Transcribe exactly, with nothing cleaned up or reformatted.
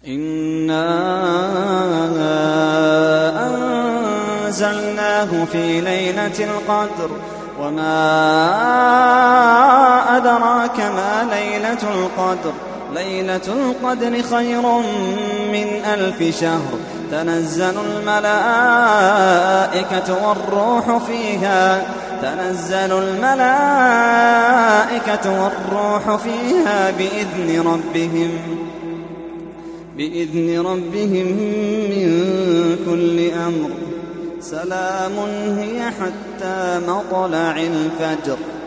إنا أنزلناه في ليلة القدر وما أدراك ما ليلة القدر ليلة القدر خير من ألف شهر تنزل الملائكة والروح فيها تنزل الملائكة والروح فيها بإذن ربهم بإذن ربهم من كل أمر سلام هي حتى مطلع الفجر.